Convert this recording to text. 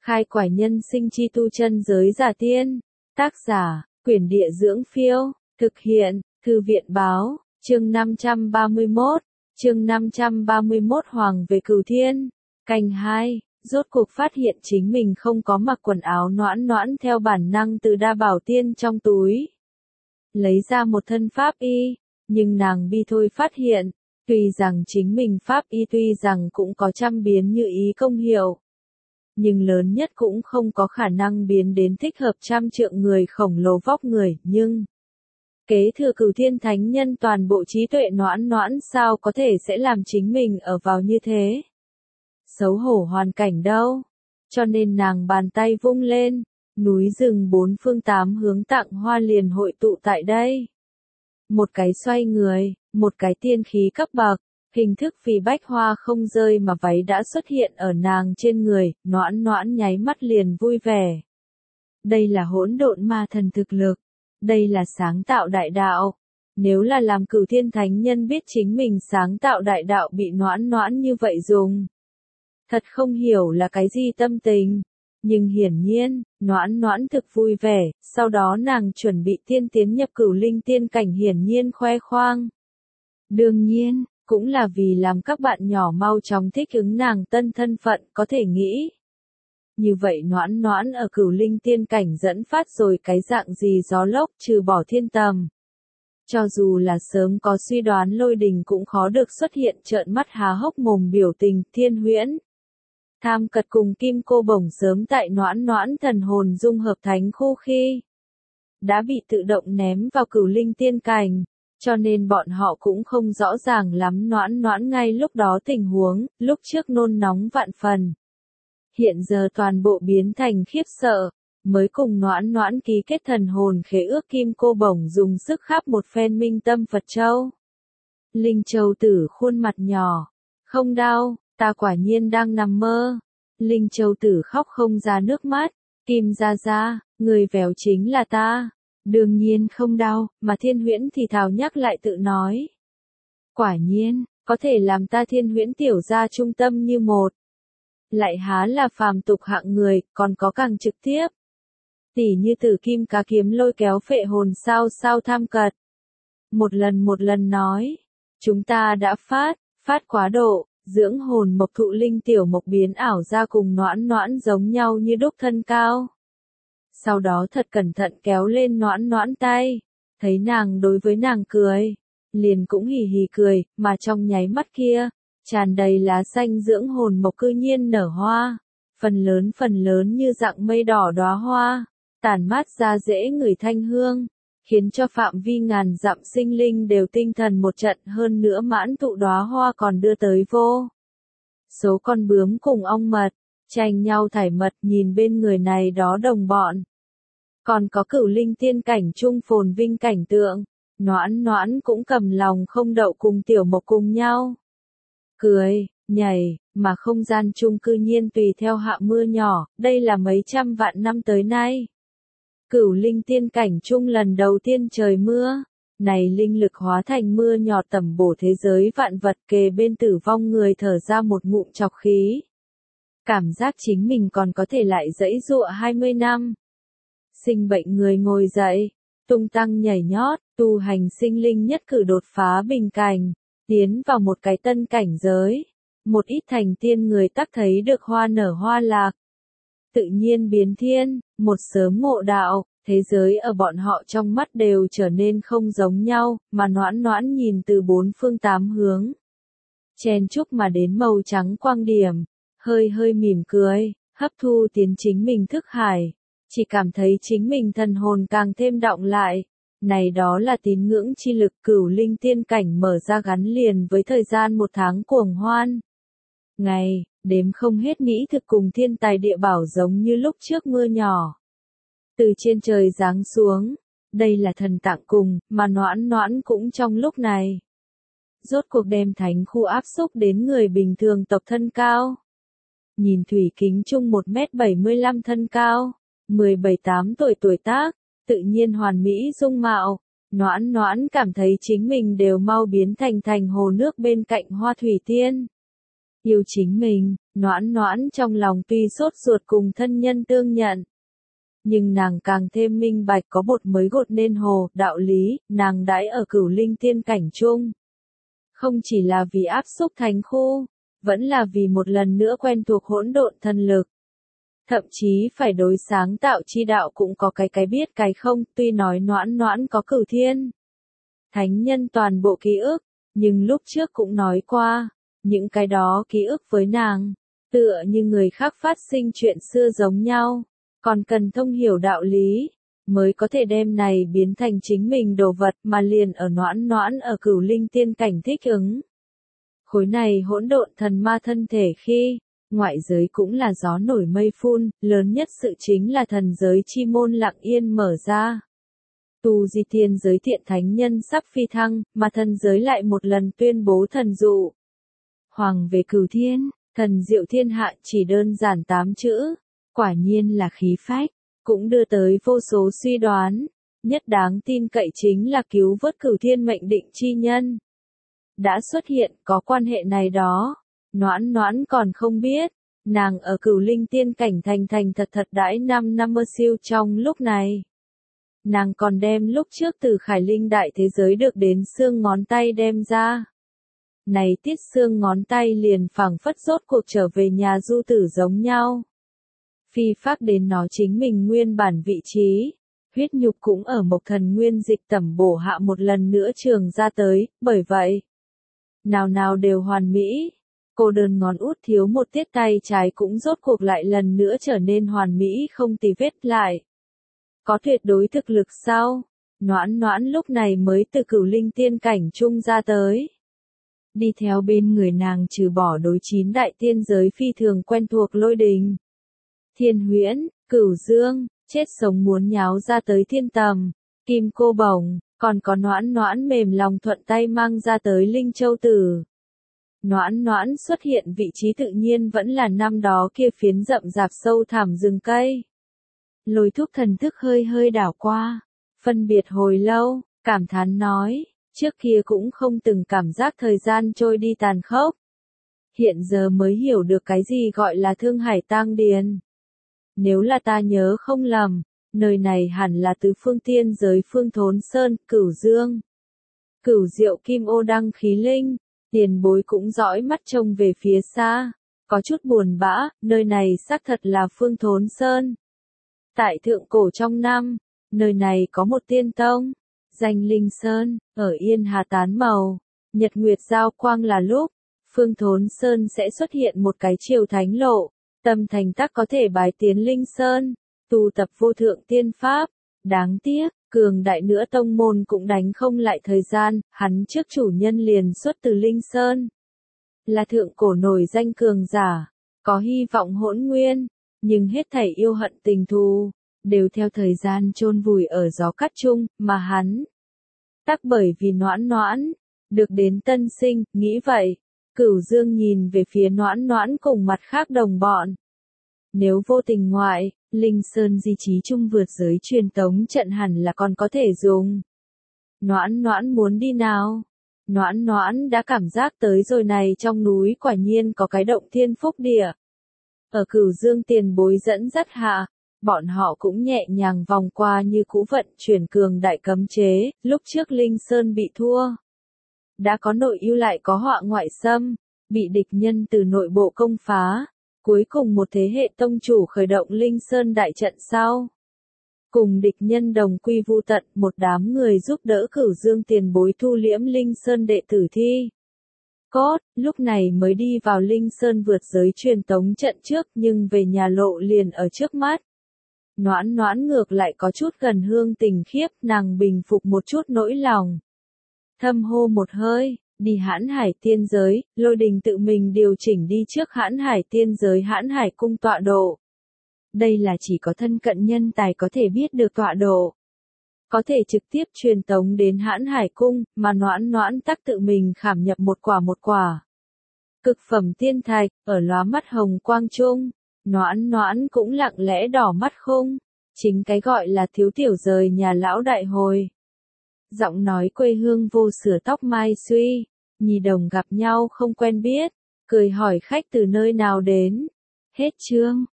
Khai quải nhân sinh chi tu chân giới giả tiên. Tác giả, Quyển Địa Dưỡng Phiêu. Thực hiện, Thư viện Báo. Chương 531. Chương 531 Hoàng về Cửu Thiên. Canh 2. Rốt cuộc phát hiện chính mình không có mặc quần áo noãn noãn theo bản năng từ đa bảo tiên trong túi. Lấy ra một thân pháp y, nhưng nàng bi thôi phát hiện, tuy rằng chính mình pháp y tuy rằng cũng có trăm biến như ý công hiệu, nhưng lớn nhất cũng không có khả năng biến đến thích hợp trăm trượng người khổng lồ vóc người, nhưng kế thừa Cửu Thiên Thánh Nhân toàn bộ trí tuệ noãn noãn sao có thể sẽ làm chính mình ở vào như thế xấu hổ hoàn cảnh đâu, cho nên nàng bàn tay vung lên, núi rừng bốn phương tám hướng tặng hoa liền hội tụ tại đây. Một cái xoay người, một cái tiên khí cấp bậc, hình thức vì bách hoa không rơi mà váy đã xuất hiện ở nàng trên người, noãn noãn nháy mắt liền vui vẻ. Đây là hỗn độn ma thần thực lực, đây là sáng tạo đại đạo. Nếu là làm Cửu Thiên Thánh Nhân biết chính mình sáng tạo đại đạo bị noãn noãn như vậy dùng, thật không hiểu là cái gì tâm tình. Nhưng hiển nhiên, noãn noãn thực vui vẻ, sau đó nàng chuẩn bị tiên tiến nhập cửu linh tiên cảnh hiển nhiên khoe khoang. Đương nhiên, cũng là vì làm các bạn nhỏ mau chóng thích ứng nàng tân thân phận có thể nghĩ. Như vậy noãn noãn ở cửu linh tiên cảnh dẫn phát rồi cái dạng gì gió lốc trừ bỏ thiên tầm. Cho dù là sớm có suy đoán Lôi Đình cũng khó được xuất hiện trợn mắt há hốc mồm biểu tình Thiên Huyễn. Tham Cật cùng Kim Cô Bổng sớm tại noãn noãn thần hồn dung hợp thánh khu khi đã bị tự động ném vào cửu linh tiên cảnh, cho nên bọn họ cũng không rõ ràng lắm noãn noãn ngay lúc đó tình huống, lúc trước nôn nóng vạn phần. Hiện giờ toàn bộ biến thành khiếp sợ, mới cùng noãn noãn ký kết thần hồn khế ước Kim Cô Bổng dùng sức khắp một phen minh tâm Phật Châu. Linh Châu Tử khuôn mặt nhỏ, không đau. Ta quả nhiên đang nằm mơ. Linh Châu Tử khóc không ra nước mắt. Kim Gia Gia, người véo chính là ta. Đương nhiên không đau, mà Thiên Huyễn thì thào nhắc lại tự nói. Quả nhiên, có thể làm ta Thiên Huyễn tiểu gia trung tâm như một. Lại há là phàm tục hạng người, còn có càng trực tiếp. Tỉ như Tử Kim Cá Kiếm lôi kéo phệ hồn sao Tham Cật. Một lần nói. Chúng ta đã phát quá độ. Dưỡng hồn mộc thụ linh tiểu mộc biến ảo ra cùng noãn noãn giống nhau như đúc thân cao. Sau đó thật cẩn thận kéo lên noãn noãn tay, thấy nàng đối với nàng cười, liền cũng hì hì cười, mà trong nháy mắt kia, tràn đầy lá xanh dưỡng hồn mộc cư nhiên nở hoa, phần lớn như dạng mây đỏ đóa hoa, tản mát ra dễ ngửi thanh hương, khiến cho phạm vi ngàn dặm sinh linh đều tinh thần một trận, hơn nữa mãn tụ đóa hoa còn đưa tới vô số con bướm cùng ong mật, tranh nhau thải mật nhìn bên người này đó đồng bọn. Còn có cửu linh tiên cảnh trung phồn vinh cảnh tượng, noãn noãn cũng cầm lòng không đậu cùng tiểu mộc cùng nhau. Cười, nhảy, mà không gian chung cư nhiên tùy theo hạ mưa nhỏ, đây là mấy trăm vạn năm tới nay. Cửu linh tiên cảnh chung lần đầu tiên trời mưa, này linh lực hóa thành mưa nhỏ tẩm bổ thế giới vạn vật kề bên tử vong người thở ra một ngụm trọc khí. Cảm giác chính mình còn có thể lại giãy giụa 20 năm. Sinh bệnh người ngồi dậy, tung tăng nhảy nhót, tu hành sinh linh nhất cử đột phá bình cảnh, tiến vào một cái tân cảnh giới. Một ít thành tiên người tắc thấy được hoa nở hoa lạc. Tự nhiên biến thiên, một sớm ngộ đạo, thế giới ở bọn họ trong mắt đều trở nên không giống nhau, mà noãn noãn nhìn từ bốn phương tám hướng. Chen chúc mà đến màu trắng quang điểm, hơi mỉm cười, hấp thu tiến chính mình thức hải, chỉ cảm thấy chính mình thần hồn càng thêm đọng lại. Này đó là tín ngưỡng chi lực cửu linh tiên cảnh mở ra gắn liền với thời gian một tháng cuồng hoan. Ngày, đếm không hết mỹ thực cùng thiên tài địa bảo giống như lúc trước mưa nhỏ. Từ trên trời giáng xuống, đây là thần tặng cùng, mà noãn noãn cũng trong lúc này. Rốt cuộc đem thánh khu áp xúc đến người bình thường tộc thân cao. Nhìn Thủy Kính Trung 1m75 thân cao, 17-8 tuổi tác, tự nhiên hoàn mỹ dung mạo. Noãn noãn cảm thấy chính mình đều mau biến thành hồ nước bên cạnh hoa thủy tiên. Yêu chính mình, Noãn noãn trong lòng tuy sốt ruột cùng thân nhân tương nhận. Nhưng nàng càng thêm minh bạch có bột mới gột nên hồ, đạo lý, nàng đãi ở Cửu Linh tiên cảnh chung. Không chỉ là vì áp xúc thánh khu, vẫn là vì một lần nữa quen thuộc hỗn độn thần lực. Thậm chí phải đối sáng tạo chi đạo cũng có cái biết cái không, tuy nói noãn noãn có Cửu Thiên Thánh Nhân toàn bộ ký ức, nhưng lúc trước cũng nói qua, những cái đó ký ức với nàng, tựa như người khác phát sinh chuyện xưa giống nhau, còn cần thông hiểu đạo lý, mới có thể đem này biến thành chính mình đồ vật mà liền ở noãn noãn ở Cửu Linh tiên cảnh thích ứng. Khối này hỗn độn thần ma thân thể khi, ngoại giới cũng là gió nổi mây phun, lớn nhất sự chính là thần giới chi môn lặng yên mở ra. Tu di thiên giới thiện thánh nhân sắp phi thăng, mà thần giới lại một lần tuyên bố thần dụ. Hoàng về Cửu Thiên, thần diệu thiên hạ chỉ đơn giản 8 chữ, quả nhiên là khí phách, cũng đưa tới vô số suy đoán, nhất đáng tin cậy chính là cứu vớt Cửu Thiên mệnh định chi nhân. Đã xuất hiện có quan hệ này đó, noãn noãn còn không biết, nàng ở Cửu Linh tiên cảnh thành thật đãi 5 năm mơ siêu trong lúc này. Nàng còn đem lúc trước từ Khải Linh đại thế giới được đến xương ngón tay đem ra. Này tiết xương ngón tay liền phảng phất rốt cuộc trở về nhà du tử giống nhau. Phi phác đến nó chính mình nguyên bản vị trí, huyết nhục cũng ở Mộc Thần nguyên dịch tẩm bổ hạ một lần nữa trường ra tới, bởi vậy, nào đều hoàn mỹ. Cô đơn ngón út thiếu một tiết tay trái cũng rốt cuộc lại lần nữa trở nên hoàn mỹ không tì vết lại. Có tuyệt đối thực lực sao? Noãn noãn lúc này mới từ Cửu Linh tiên cảnh chung ra tới. Đi theo bên người nàng trừ bỏ đối 9 đại tiên giới phi thường quen thuộc Lôi Đình, Thiên Huyễn, Cửu Dương, chết sống muốn nháo ra tới Thiên Tầm, Kim Cô Bổng, còn có noãn noãn mềm lòng thuận tay mang ra tới Linh Châu Tử. Noãn noãn xuất hiện vị trí tự nhiên vẫn là năm đó kia phiến rậm rạp sâu thẳm rừng cây. Lôi Thúc thần thức hơi đảo qua, phân biệt hồi lâu, cảm thán nói, trước kia cũng không từng cảm giác thời gian trôi đi tàn khốc. Hiện giờ mới hiểu được cái gì gọi là Thương Hải Tang Điền. Nếu là ta nhớ không lầm, nơi này hẳn là tứ phương tiên giới Phương Thốn Sơn, Cửu Dương, Cửu Diệu Kim Ô Đăng Khí Linh. Tiền bối cũng dõi mắt trông về phía xa, có chút buồn bã, nơi này xác thật là Phương Thốn Sơn. Tại thượng cổ trong năm, nơi này có một tiên tông, danh Linh Sơn, ở Yên Hà tán màu, nhật nguyệt giao quang là lúc, Phương Thốn Sơn sẽ xuất hiện một cái chiều thánh lộ, tâm thành tắc có thể bái tiến Linh Sơn, tu tập vô thượng tiên pháp. Đáng tiếc, cường đại nữa tông môn cũng đánh không lại thời gian, hắn trước chủ nhân liền xuất từ Linh Sơn. Là thượng cổ nổi danh cường giả, có hy vọng hỗn nguyên, nhưng hết thảy yêu hận tình thù, đều theo thời gian chôn vùi ở gió cát chung, mà hắn. Tắc bởi vì noãn noãn, được đến tân sinh, nghĩ vậy, Cửu Dương nhìn về phía noãn noãn cùng mặt khác đồng bọn. Nếu vô tình ngoại, Linh Sơn di trí chung vượt giới truyền tống trận hẳn là còn có thể dùng. Noãn noãn muốn đi nào? Noãn noãn đã cảm giác tới rồi này trong núi quả nhiên có cái động thiên phúc địa. Ở Cửu Dương tiền bối dẫn dắt hạ, bọn họ cũng nhẹ nhàng vòng qua như cũ vận chuyển cường đại cấm chế, lúc trước Linh Sơn bị thua. Đã có nội ưu lại có họa ngoại xâm, bị địch nhân từ nội bộ công phá. Cuối cùng một thế hệ tông chủ khởi động Linh Sơn đại trận sau. Cùng địch nhân đồng quy vu tận, một đám người giúp đỡ Cửu Dương tiền bối thu liễm Linh Sơn đệ tử thi. Cốt, lúc này mới đi vào Linh Sơn vượt giới truyền tống trận trước nhưng về nhà lộ liền ở trước mắt. Noãn noãn ngược lại có chút gần hương tình khiếp, nàng bình phục một chút nỗi lòng. Thâm hô một hơi. Đi Hãn Hải tiên giới, Lôi Đình tự mình điều chỉnh đi trước Hãn Hải tiên giới Hãn Hải cung tọa độ. Đây là chỉ có thân cận nhân tài có thể biết được tọa độ. Có thể trực tiếp truyền tống đến Hãn Hải cung, mà noãn noãn tắc tự mình khảm nhập một quả. Cực phẩm tiên thạch, ở lóa mắt hồng quang trung, noãn noãn cũng lặng lẽ đỏ mắt khung. Chính cái gọi là thiếu tiểu rời nhà lão đại hồi. Giọng nói quê hương vô sửa tóc mai suy, nhì đồng gặp nhau không quen biết, cười hỏi khách từ nơi nào đến. Hết chương.